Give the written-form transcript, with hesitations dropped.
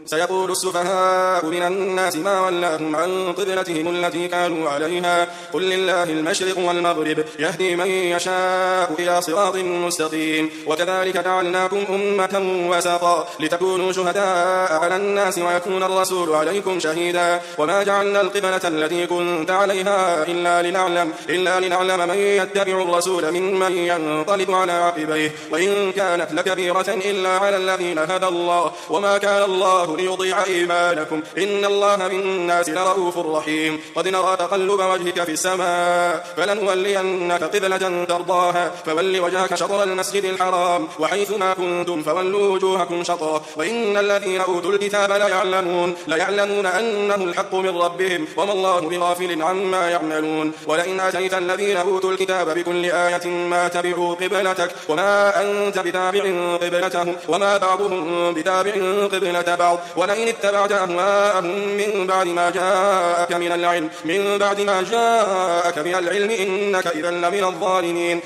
سيقول السفهاء من الناس ما ولاهم عن قبلتهم التي كانوا عليها قل لله المشرق والمغرب يهدي من يشاء إلى صراط مستقيم وكذلك جعلناكم أمة وسطا لتكونوا شهداء على الناس ويكون الرسول عليكم شهيدا وما جعلنا القبلة التي كنت عليها إلا لنعلم من يتبع الرسول ممن ينقلب على عقبيه وإن كانت لكبيرة إلا على الذين هدى الله وما كان الله ليضيع إيمانكم إن الله بالناس لرؤوف رحيم قد نرى تقلب وجهك في السماء فلنولينك قبلة ترضاها فول وجهك شطر المسجد الحرام وحيث ما كنتم فولوا وجوهكم شطره وإن الذين أوتوا الكتاب ليعلمون أنه الحق من ربهم وما الله بغافل عما يعملون ولئن أتيت الذين أوتوا الكتاب بكل آية ما تبعوا قبلتك وما أنت بتابع قبلتهم وما بعضهم بتابع قبلة بعض ولئن اتبعت أهواءهم من بعد ما جاءك من العلم إنك إذا لمن الظالمين